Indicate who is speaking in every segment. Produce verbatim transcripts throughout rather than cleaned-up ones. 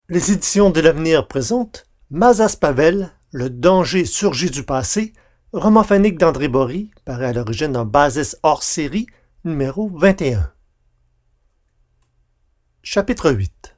Speaker 1: Les éditions de l'avenir présentent Mazas Pavel, le danger surgit du passé, roman phonique d'André Bory, paru à l'origine dans Basis hors série, numéro vingt et un. Chapitre huit.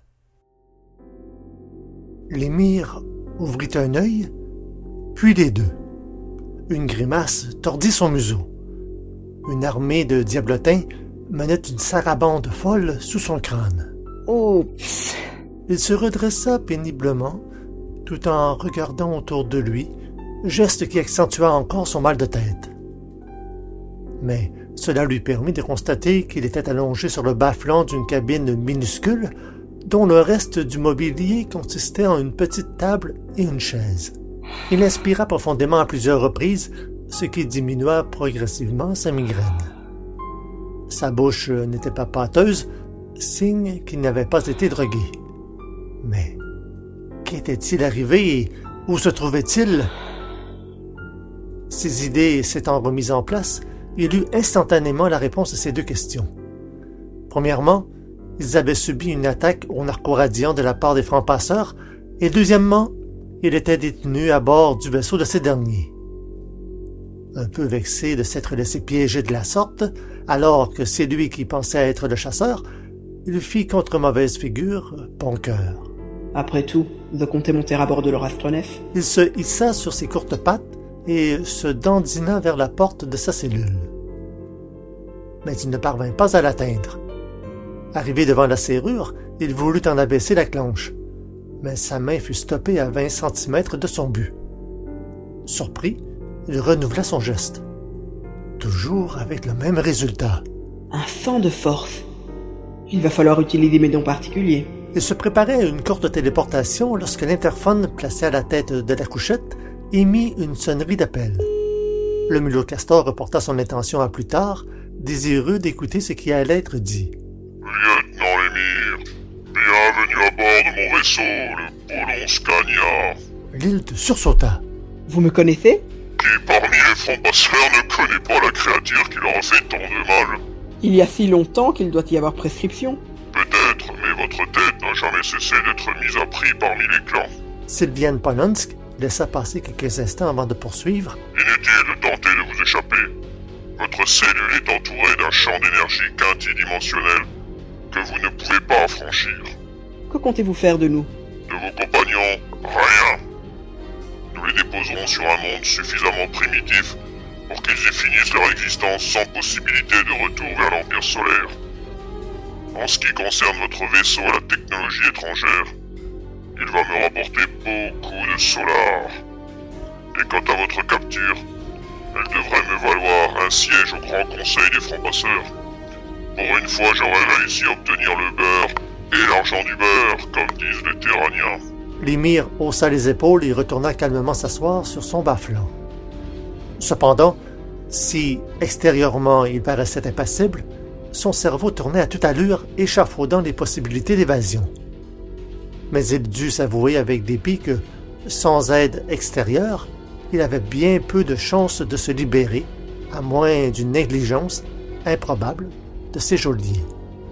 Speaker 1: L'émir ouvrit un œil, puis les deux. Une grimace tordit son museau. Une armée de diablotins menait une sarabande folle sous son crâne.
Speaker 2: Oups!
Speaker 1: Il se redressa péniblement, tout en regardant autour de lui, geste qui accentua encore son mal de tête. Mais cela lui permit de constater qu'il était allongé sur le bas-flanc d'une cabine minuscule, dont le reste du mobilier consistait en une petite table et une chaise. Il inspira profondément à plusieurs reprises, ce qui diminua progressivement sa migraine. Sa bouche n'était pas pâteuse, signe qu'il n'avait pas été drogué. Mais qu'était-il arrivé et où se trouvait-il? Ses idées s'étant remises en place, il eut instantanément la réponse à ces deux questions. Premièrement, ils avaient subi une attaque au narco-radiant de la part des francs-passeurs, et deuxièmement, il était détenu à bord du vaisseau de ces derniers. Un peu vexé de s'être laissé piéger de la sorte, alors que c'est lui qui pensait être le chasseur, il fit contre mauvaise figure bon cœur.
Speaker 2: Après tout, de compter monter à bord de leur astronef.
Speaker 1: Il se hissa sur ses courtes pattes et se dandina vers la porte de sa cellule. Mais il ne parvint pas à l'atteindre. Arrivé devant la serrure, il voulut en abaisser la clenche, mais sa main fut stoppée à vingt centimètres de son but. Surpris, il renouvela son geste. Toujours avec le même résultat.
Speaker 2: Un sang de force. Il va falloir utiliser mes dons particuliers.
Speaker 1: Il se préparait à une courte téléportation lorsque l'interphone placé à la tête de la couchette émit une sonnerie d'appel. Le mulot castor reporta son intention à plus tard, désireux d'écouter ce qui allait être dit.
Speaker 3: Lieutenant Émir, bienvenue à bord de mon vaisseau, le Polon Scania.
Speaker 1: L'île sursauta.
Speaker 2: Vous me connaissez?
Speaker 3: Qui parmi les francs-passeurs ne connaît pas la créature qui leur a fait tant de mal?
Speaker 2: Il y a si longtemps qu'il doit y avoir prescription.
Speaker 3: Peut-être, mais votre tête n'a jamais cessé d'être mise à prix parmi les clans.
Speaker 1: Sylviane Polonsk laissa passer quelques instants avant de poursuivre.
Speaker 3: Inutile de tenter de vous échapper. Votre cellule est entourée d'un champ d'énergie quintidimensionnel que vous ne pouvez pas franchir.
Speaker 2: Que comptez-vous faire de nous?
Speaker 3: De vos compagnons, rien. Nous les déposerons sur un monde suffisamment primitif pour qu'ils y finissent leur existence sans possibilité de retour vers l'Empire solaire. En ce qui concerne votre vaisseau à la technologie étrangère, il va me rapporter beaucoup de solar. Et quant à votre capture, elle devrait me valoir un siège au Grand Conseil des francs-passeurs. Pour une fois, j'aurais réussi à obtenir le beurre et l'argent du beurre, comme disent les Terraniens.
Speaker 1: L'émir haussa les épaules et retourna calmement s'asseoir sur son bas-flanc. Cependant, si extérieurement il paraissait impassible, son cerveau tournait à toute allure, échafaudant les possibilités d'évasion. Mais il dut s'avouer avec dépit que, sans aide extérieure, il avait bien peu de chances de se libérer, à moins d'une négligence improbable de ses geôliers.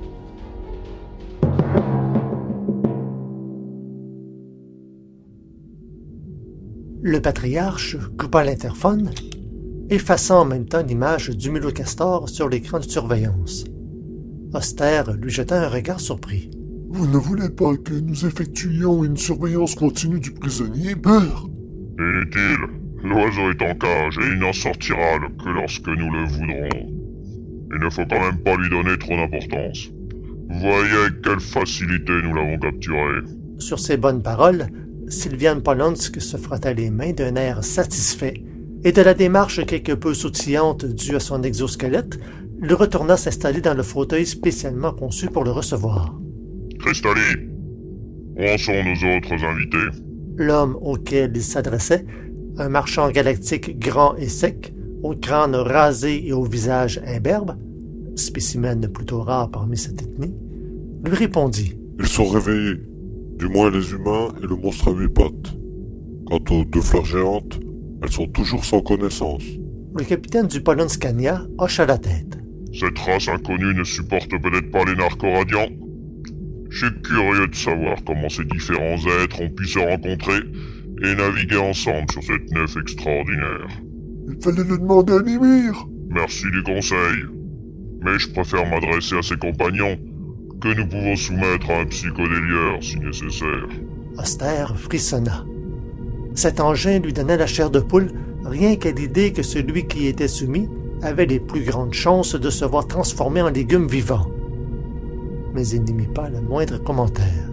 Speaker 1: Le patriarche coupa l'interphone, effaçant en même temps l'image du mulot castor sur l'écran de surveillance. Auster lui jeta un regard surpris.
Speaker 4: « Vous ne voulez pas que nous effectuions une surveillance continue du prisonnier, Bird? »
Speaker 3: Inutile. L'oiseau est en cage et il n'en sortira que lorsque nous le voudrons. Il ne faut quand même pas lui donner trop d'importance. Voyez avec quelle facilité nous l'avons capturé.
Speaker 1: Sur ces bonnes paroles, Sylviane Polonsk se frotta les mains d'un air satisfait, et de la démarche quelque peu sautillante due à son exosquelette, il retourna s'installer dans le fauteuil spécialement conçu pour le recevoir.
Speaker 3: Cristalli, où en sont nos autres invités?
Speaker 1: L'homme auquel il s'adressait, un marchand galactique grand et sec, au crâne rasé et au visage imberbe, spécimen plutôt rare parmi cette ethnie, lui répondit.
Speaker 4: Ils sont réveillés, du moins les humains et le monstre à huit pattes. Quant aux deux fleurs géantes, elles sont toujours sans connaissance.
Speaker 1: Le capitaine du Polon Scania hocha la tête.
Speaker 3: Cette race inconnue ne supporte peut-être pas les narco-radiants. Je suis curieux de savoir comment ces différents êtres ont pu se rencontrer et naviguer ensemble sur cette nef extraordinaire.
Speaker 4: Il fallait le demander à Nimir.
Speaker 3: Merci du conseil. Mais je préfère m'adresser à ses compagnons, que nous pouvons soumettre à un psychodélieur si nécessaire.
Speaker 1: Oster frissonna. Cet engin lui donnait la chair de poule, rien qu'à l'idée que celui qui y était soumis avait les plus grandes chances de se voir transformé en légume vivant. Mais il n'émit pas le moindre commentaire.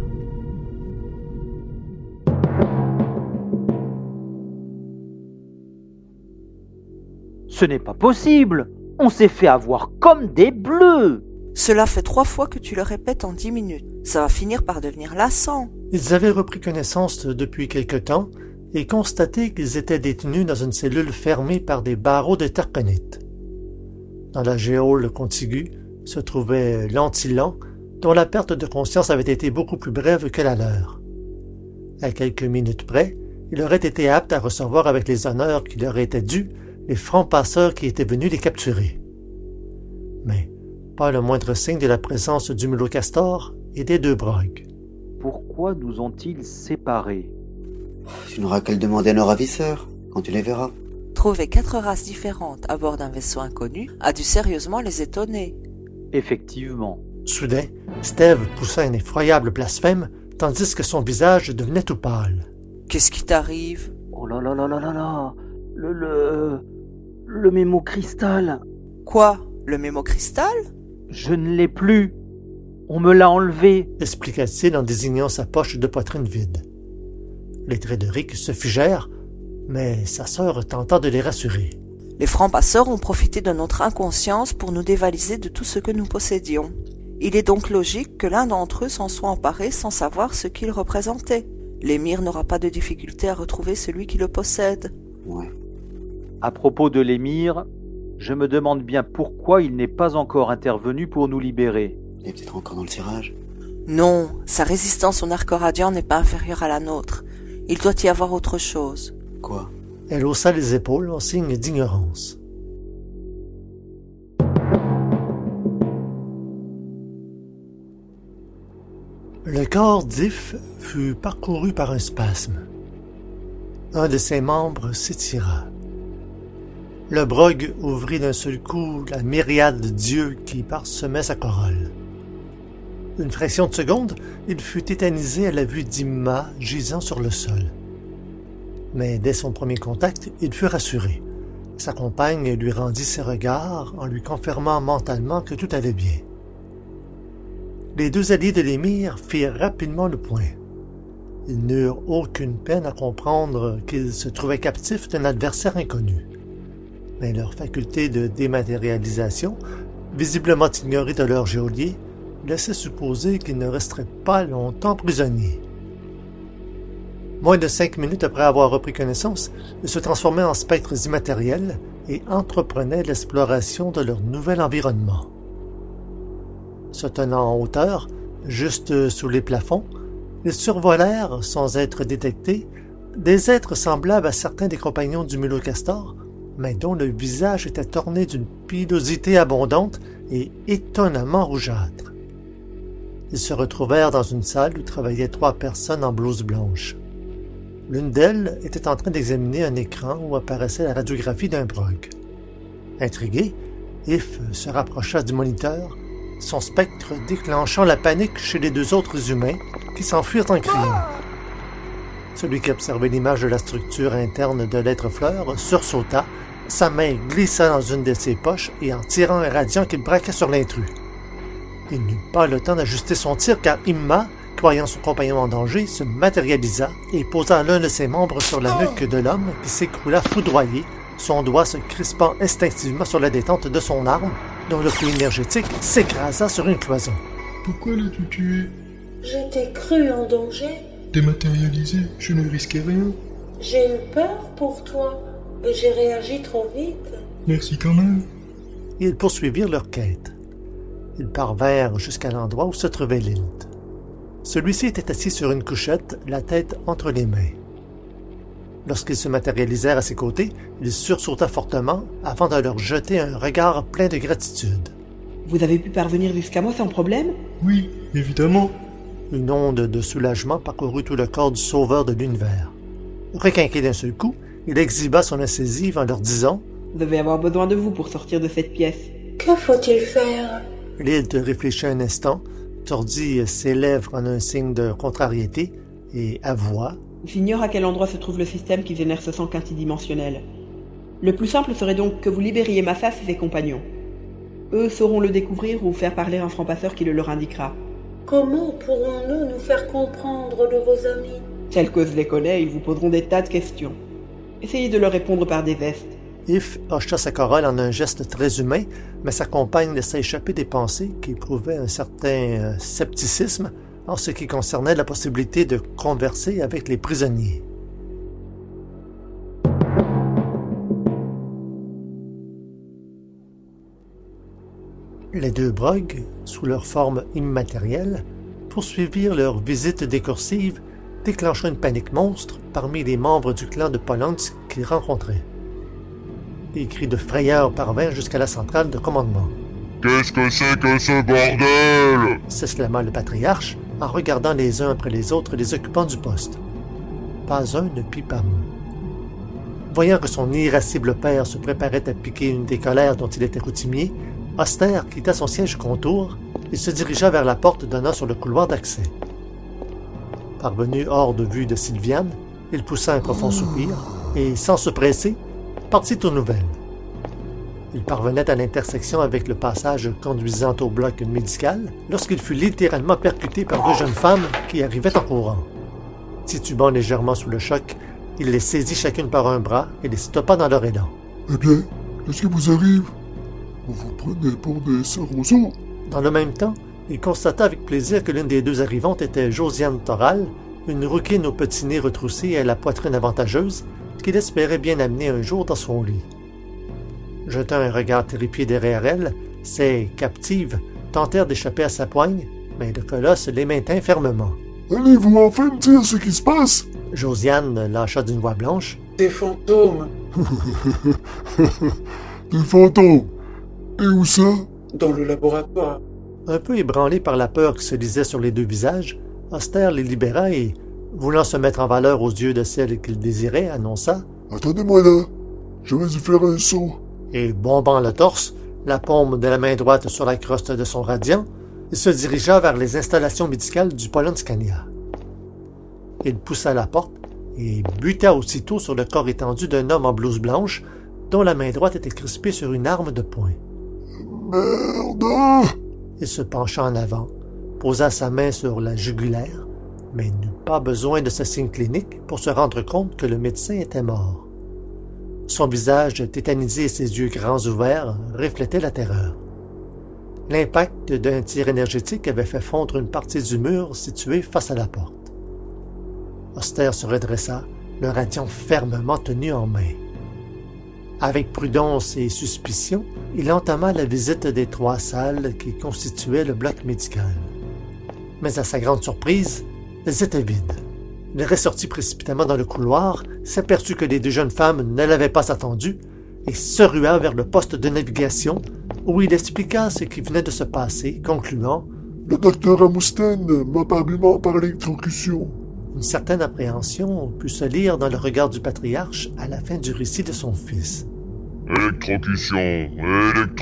Speaker 5: Ce n'est pas possible! On s'est fait avoir comme des bleus!
Speaker 6: Cela fait trois fois que tu le répètes en dix minutes. Ça va finir par devenir lassant.
Speaker 1: Ils avaient repris connaissance depuis quelque temps et constaté qu'ils étaient détenus dans une cellule fermée par des barreaux de terconite. Dans la géole contiguë se trouvait l'Antilon, dont la perte de conscience avait été beaucoup plus brève que la leur. À quelques minutes près, il aurait été apte à recevoir avec les honneurs qui leur étaient dus les francs-passeurs qui étaient venus les capturer. Mais pas le moindre signe de la présence du mulot castor et des deux brogues.
Speaker 5: Pourquoi nous ont-ils séparés?
Speaker 7: Tu n'auras qu'à le demander à nos ravisseurs, quand tu les verras.
Speaker 6: Trouver quatre races différentes à bord d'un vaisseau inconnu a dû sérieusement les étonner.
Speaker 5: Effectivement.
Speaker 1: Soudain, Steve poussa un effroyable blasphème, tandis que son visage devenait tout pâle.
Speaker 6: Qu'est-ce qui t'arrive?
Speaker 5: Oh là là là là là là! Le... le... le mémo cristal!
Speaker 6: Quoi? Le mémo cristal?
Speaker 5: Je ne l'ai plus! On me l'a enlevé!
Speaker 1: Expliqua-t-il en désignant sa poche de poitrine vide. Les traits de Rick se figèrent, mais sa sœur tenta de les rassurer.
Speaker 6: Les francs-passeurs ont profité de notre inconscience pour nous dévaliser de tout ce que nous possédions. Il est donc logique que l'un d'entre eux s'en soit emparé sans savoir ce qu'il représentait. L'émir n'aura pas de difficulté à retrouver celui qui le possède.
Speaker 7: Ouais.
Speaker 5: À propos de l'émir, je me demande bien pourquoi il n'est pas encore intervenu pour nous libérer.
Speaker 7: Il est peut-être encore dans le tirage.
Speaker 6: Non, sa résistance au narco-radiant n'est pas inférieure à la nôtre. Il doit y avoir autre chose.
Speaker 7: Quoi?
Speaker 1: Elle haussa les épaules en signe d'ignorance. Le corps d'If fut parcouru par un spasme. Un de ses membres s'étira. Le brogue ouvrit d'un seul coup la myriade d'yeux qui parsemaient sa corolle. Une fraction de seconde, il fut tétanisé à la vue d'Imma gisant sur le sol. Mais dès son premier contact, il fut rassuré. Sa compagne lui rendit ses regards en lui confirmant mentalement que tout allait bien. Les deux alliés de l'émir firent rapidement le point. Ils n'eurent aucune peine à comprendre qu'ils se trouvaient captifs d'un adversaire inconnu. Mais leur faculté de dématérialisation, visiblement ignorée de leur geôlier, laissait supposer qu'ils ne resteraient pas longtemps prisonniers. Moins de cinq minutes après avoir repris connaissance, ils se transformaient en spectres immatériels et entreprenaient l'exploration de leur nouvel environnement. Se tenant en hauteur, juste sous les plafonds, ils survolèrent, sans être détectés, des êtres semblables à certains des compagnons du mulot castor, mais dont le visage était orné d'une pilosité abondante et étonnamment rougeâtre. Ils se retrouvèrent dans une salle où travaillaient trois personnes en blouse blanche. L'une d'elles était en train d'examiner un écran où apparaissait la radiographie d'un brogue. Intrigué, If se rapprocha du moniteur, son spectre déclenchant la panique chez les deux autres humains qui s'enfuirent en criant. Celui qui observait l'image de la structure interne de l'être fleur sursauta, sa main glissa dans une de ses poches et en tirant un radiant qu'il braqua sur l'intrus. Il n'eut pas le temps d'ajuster son tir car Imma, croyant son compagnon en danger, se matérialisa et posa l'un de ses membres sur la nuque de l'homme qui s'écroula foudroyé, son doigt se crispant instinctivement sur la détente de son arme, dont le flux énergétique s'écrasa sur une cloison.
Speaker 8: Pourquoi l'as-tu tué?
Speaker 9: Je t'ai cru en danger.
Speaker 8: Dématérialisé, je ne risquais rien.
Speaker 9: J'ai eu peur pour toi, et j'ai réagi trop vite.
Speaker 8: Merci quand même.
Speaker 1: Ils poursuivirent leur quête. Ils parvinrent jusqu'à l'endroit où se trouvait Lilt. Celui-ci était assis sur une couchette, la tête entre les mains. Lorsqu'ils se matérialisèrent à ses côtés, il sursauta fortement avant de leur jeter un regard plein de gratitude.
Speaker 2: Vous avez pu parvenir jusqu'à moi sans problème?
Speaker 8: Oui, évidemment.
Speaker 1: Une onde de soulagement parcourut tout le corps du sauveur de l'univers. Requinqué d'un seul coup, il exhiba son incisive en leur disant
Speaker 2: « Vous devez avoir besoin de vous pour sortir de cette pièce. »
Speaker 9: Que faut-il faire?
Speaker 1: Lilt réfléchit un instant, tordit ses lèvres en un signe de contrariété et avoua.
Speaker 2: J'ignore à quel endroit se trouve le système qui génère ce sang quintidimensionnel. Le plus simple serait donc que vous libériez Massas et ses compagnons. Eux sauront le découvrir ou faire parler un franc-passeur qui le leur indiquera.
Speaker 9: Comment pourrons-nous nous faire comprendre de vos amis?
Speaker 2: Tels que je les connais, ils vous poseront des tas de questions. Essayez de leur répondre par des vestes.
Speaker 1: If hocha sa corolle en un geste très humain, mais sa compagne laissa échapper des pensées qui éprouvaient un certain euh, scepticisme en ce qui concernait la possibilité de converser avec les prisonniers. Les deux brogues, sous leur forme immatérielle, poursuivirent leur visite décursive, déclenchant une panique monstre parmi les membres du clan de Polonsk qu'ils rencontraient. Des cris de frayeur parvinrent jusqu'à la centrale de commandement.
Speaker 3: « Qu'est-ce que c'est que ce bordel »
Speaker 1: s'exclama le patriarche en regardant les uns après les autres les occupants du poste. Pas un ne put pas mot. Voyant que son irascible père se préparait à piquer une des colères dont il était coutumier, Oster quitta son siège contour et se dirigea vers la porte donnant sur le couloir d'accès. Parvenu hors de vue de Sylviane, il poussa un profond soupir et, sans se presser, partit aux nouvelles. Il parvenait à l'intersection avec le passage conduisant au bloc médical lorsqu'il fut littéralement percuté par deux jeunes femmes qui arrivaient en courant. Titubant légèrement sous le choc, il les saisit chacune par un bras et les stoppa dans leur élan.
Speaker 8: « Eh bien, qu'est-ce qui vous arrive? Vous vous prenez pour des sœurs roseaux? »
Speaker 1: Dans le même temps, il constata avec plaisir que l'une des deux arrivantes était Josiane Toral, une rouquine au petit nez retroussé et à la poitrine avantageuse, qu'il espérait bien amener un jour dans son lit. Jetant un regard terrifié derrière elle, ces captives tentèrent d'échapper à sa poigne, mais le colosse les maintint fermement.
Speaker 8: « Allez-vous enfin me dire ce qui se passe? »
Speaker 1: Josiane lâcha d'une voix blanche.
Speaker 10: « Des fantômes. »«
Speaker 8: Des fantômes. Et où ça? » ?»«
Speaker 10: Dans le laboratoire. »
Speaker 1: Un peu ébranlé par la peur qui se lisait sur les deux visages, Oster les libéra et, voulant se mettre en valeur aux yeux de celle qu'il désirait, annonça
Speaker 8: « Attendez-moi là, je vais y faire un saut. »
Speaker 1: Et, bombant le torse, la paume de la main droite sur la crosse de son radiant, il se dirigea vers les installations médicales du Polonskania. Il poussa la porte et buta aussitôt sur le corps étendu d'un homme en blouse blanche dont la main droite était crispée sur une arme de poing.
Speaker 8: « Merde !»
Speaker 1: Il se pencha en avant, posa sa main sur la jugulaire, mais n'eut pas besoin de ce signe clinique pour se rendre compte que le médecin était mort. Son visage tétanisé et ses yeux grands ouverts reflétaient la terreur. L'impact d'un tir énergétique avait fait fondre une partie du mur situé face à la porte. Oster se redressa, le radiant fermement tenu en main. Avec prudence et suspicion, il entama la visite des trois salles qui constituaient le bloc médical. Mais à sa grande surprise, elles étaient vides. Il ressortit précipitamment dans le couloir, s'aperçut que les deux jeunes femmes ne l'avaient pas attendu et se rua vers le poste de navigation où il expliqua ce qui venait de se passer, concluant
Speaker 8: « Le docteur Amousten m'a habilement par électrocution. »
Speaker 1: Une certaine appréhension put se lire dans le regard du patriarche à la fin du récit de son fils.
Speaker 3: « Électrocution, électrocution !»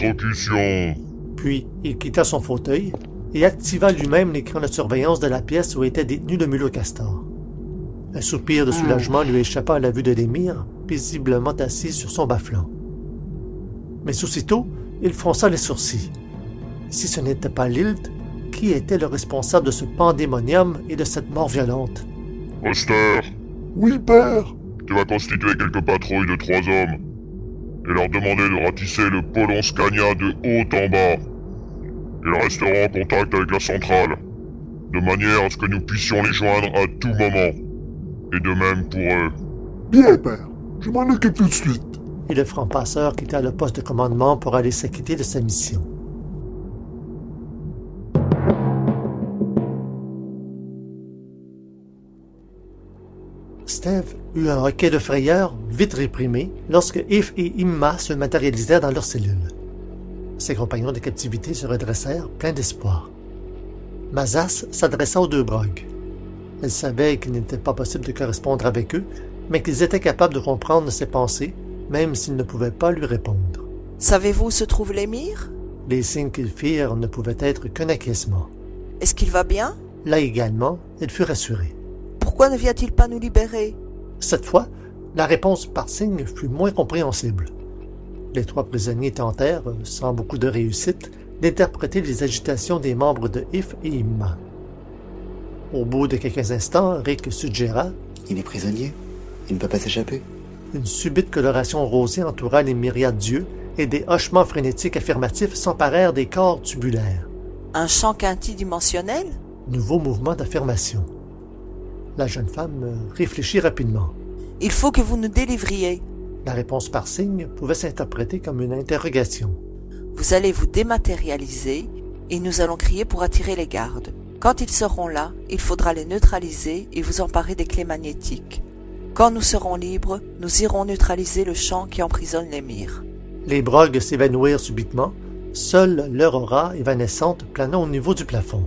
Speaker 1: Puis il quitta son fauteuil et activa lui-même l'écran de surveillance de la pièce où était détenu le mulot castor. Un soupir de soulagement lui échappa à la vue de l'émir, paisiblement assis sur son bas-flanc. Mais aussitôt, il fronça les sourcils. Si ce n'était pas Lilt, qui était le responsable de ce pandémonium et de cette mort violente?
Speaker 3: « Oster !»«
Speaker 8: Oui, père !»«
Speaker 3: Tu vas constituer quelques patrouilles de trois hommes et leur demander de ratisser le Polonskania de haut en bas. Ils resteront en contact avec la centrale, de manière à ce que nous puissions les joindre à tout moment. Et de même pour eux. »«
Speaker 8: Bien, père. Je m'en occupe tout de suite. »
Speaker 1: Et le franc-passeur quitta le poste de commandement pour aller s'acquitter de sa mission. Steve eut un hoquet de frayeur vite réprimé lorsque If et Imma se matérialisèrent dans leur cellule. Ses compagnons de captivité se redressèrent, pleins d'espoir. Mazas s'adressa aux deux brogues. Elle savait qu'il n'était pas possible de correspondre avec eux, mais qu'ils étaient capables de comprendre ses pensées, même s'ils ne pouvaient pas lui répondre.
Speaker 6: « Savez-vous où se trouve l'émir ?»
Speaker 1: Les signes qu'ils firent ne pouvaient être qu'un acquiescement.
Speaker 6: « Est-ce qu'il va bien ?»
Speaker 1: Là également, il fut rassuré.
Speaker 6: « Pourquoi ne vient-il pas nous libérer ?»
Speaker 1: Cette fois, la réponse par signe fut moins compréhensible. Les trois prisonniers tentèrent, sans beaucoup de réussite, d'interpréter les agitations des membres de If et Imma. Au bout de quelques instants, Rick suggéra
Speaker 7: « Il est prisonnier. Il ne peut pas s'échapper. »
Speaker 1: Une subite coloration rosée entoura les myriades d'yeux et des hochements frénétiques affirmatifs s'emparèrent des corps tubulaires.
Speaker 6: Un chant quintidimensionnel?
Speaker 1: Nouveau mouvement d'affirmation. La jeune femme réfléchit rapidement.
Speaker 6: « Il faut que vous nous délivriez. »
Speaker 1: La réponse par signe pouvait s'interpréter comme une interrogation.
Speaker 6: « Vous allez vous dématérialiser et nous allons crier pour attirer les gardes. Quand ils seront là, il faudra les neutraliser et vous emparer des clés magnétiques. Quand nous serons libres, nous irons neutraliser le champ qui emprisonne l'émir. »
Speaker 1: Les brogues s'évanouirent subitement, seule leur aura évanescente planant au niveau du plafond.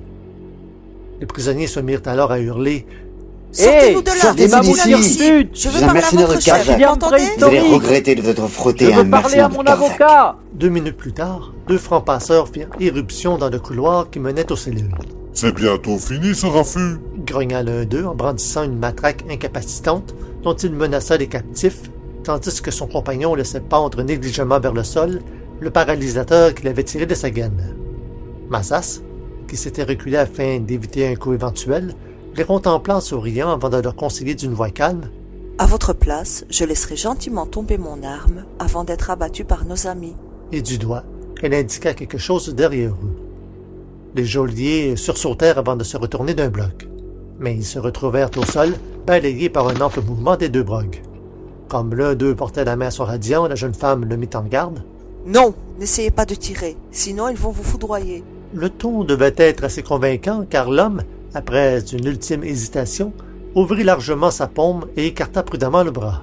Speaker 1: Les prisonniers se mirent alors à hurler
Speaker 6: « Sortez-nous de là!
Speaker 7: Sortez-nous d'ici!
Speaker 6: Je veux parler à votre chef,
Speaker 5: vous m'entendez?
Speaker 7: Vous allez regretter de vous être frotté
Speaker 5: Je
Speaker 7: à
Speaker 5: veux
Speaker 7: un
Speaker 5: parler à
Speaker 7: mercenaire
Speaker 5: mon
Speaker 7: de Carzac.
Speaker 5: avocat! »
Speaker 1: Deux minutes plus tard, deux francs-passeurs firent irruption dans le couloir qui menait aux cellules.
Speaker 4: « C'est bientôt fini, ce raffut! »
Speaker 1: grogna l'un d'eux en brandissant une matraque incapacitante dont il menaça les captifs, tandis que son compagnon laissait pendre négligemment vers le sol le paralysateur qu'il avait tiré de sa gaine. Mazas, qui s'était reculé afin d'éviter un coup éventuel, les contempla en souriant avant de leur conseiller d'une voix calme.
Speaker 6: « À votre place, je laisserai gentiment tomber mon arme avant d'être abattu par nos amis. »
Speaker 1: Et du doigt, elle indiqua quelque chose derrière eux. Les geôliers sursautèrent avant de se retourner d'un bloc, mais ils se retrouvèrent au sol, balayés par un ample mouvement des deux brogues. Comme l'un d'eux portait la main à son radiant, la jeune femme le mit en garde.
Speaker 6: « Non, n'essayez pas de tirer, sinon ils vont vous foudroyer. »
Speaker 1: Le ton devait être assez convaincant, car l'homme, après une ultime hésitation, ouvrit largement sa paume et écarta prudemment le bras.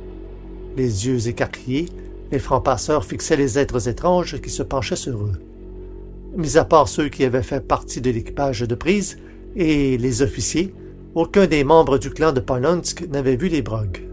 Speaker 1: Les yeux écarquillés, les francs-passeurs fixaient les êtres étranges qui se penchaient sur eux. Mis à part ceux qui avaient fait partie de l'équipage de prise et les officiers, aucun des membres du clan de Polonsk n'avait vu les brogues.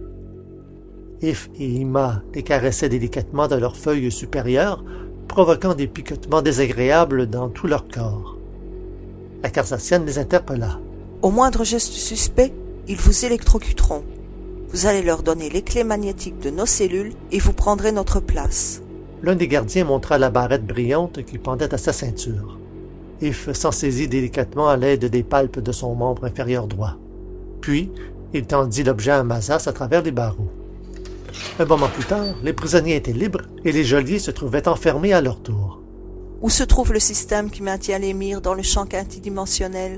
Speaker 1: If et Imma les caressaient délicatement de leurs feuilles supérieures, provoquant des picotements désagréables dans tout leur corps. La Carzassienne les interpella.
Speaker 6: « Au moindre geste suspect, ils vous électrocuteront. Vous allez leur donner les clés magnétiques de nos cellules et vous prendrez notre place. »
Speaker 1: L'un des gardiens montra la barrette brillante qui pendait à sa ceinture. If s'en saisit délicatement à l'aide des palpes de son membre inférieur droit. Puis, il tendit l'objet à Mazas à travers les barreaux. Un moment plus tard, les prisonniers étaient libres et les geôliers se trouvaient enfermés à leur tour.
Speaker 6: « Où se trouve le système qui maintient l'émir dans le champ quintidimensionnel? »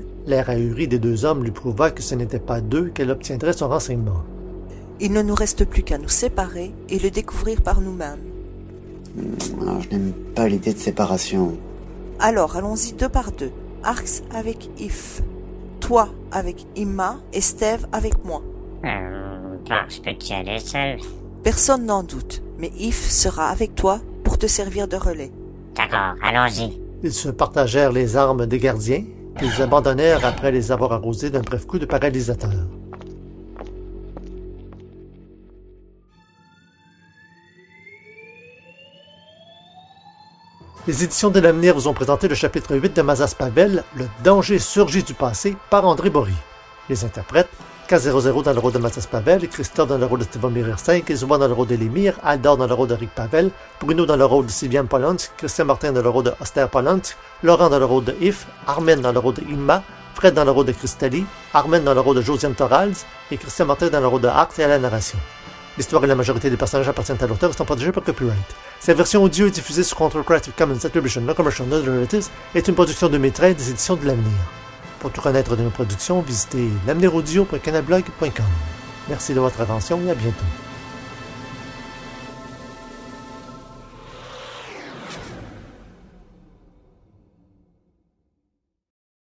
Speaker 1: L'air ahuri des deux hommes lui prouva que ce n'était pas d'eux qu'elle obtiendrait son renseignement.
Speaker 6: « Il ne nous reste plus qu'à nous séparer et le découvrir par nous-mêmes. »
Speaker 7: Alors, je n'aime pas l'idée de séparation.
Speaker 6: Alors, allons-y deux par deux. Arx avec If. Toi avec Imma et Steve avec moi.
Speaker 11: Hum, bon, je peux t'y aller seul.
Speaker 6: Personne n'en doute, mais If sera avec toi pour te servir de relais.
Speaker 11: D'accord, allons-y.
Speaker 1: Ils se partagèrent les armes des gardiens, qu'ils abandonnèrent après les avoir arrosés d'un bref coup de paralysateur. Les éditions de l'avenir vous ont présenté le chapitre huit de Mazas Pavel, Le danger surgit du passé, par André Bory. Les interprètes, K zéro zéro dans le rôle de Mazas Pavel, Christophe dans le rôle de Stevomir cinq, Izuba dans le rôle de l'émir, Aldor dans le rôle de Rick Pavel, Bruno dans le rôle de Sylviane Polonsk, Christian Martin dans le rôle de Oster Polonsk, Laurent dans le rôle de If, Armen dans le rôle de Imma, Fred dans le rôle de Christali, Armen dans le rôle de Josiane Torrals et Christian Martin dans le rôle de Arx et à la narration. L'histoire et la majorité des personnages appartiennent à l'auteur et sont protégés par copyright. Cette version audio est diffusée sur Control Creative Commons Attribution Non Commercial No Derivatives et est une production de Métrain des éditions de l'avenir. Pour tout connaître de nos productions, visitez l'avenir audio point canalblog point com. Merci de votre attention et à bientôt.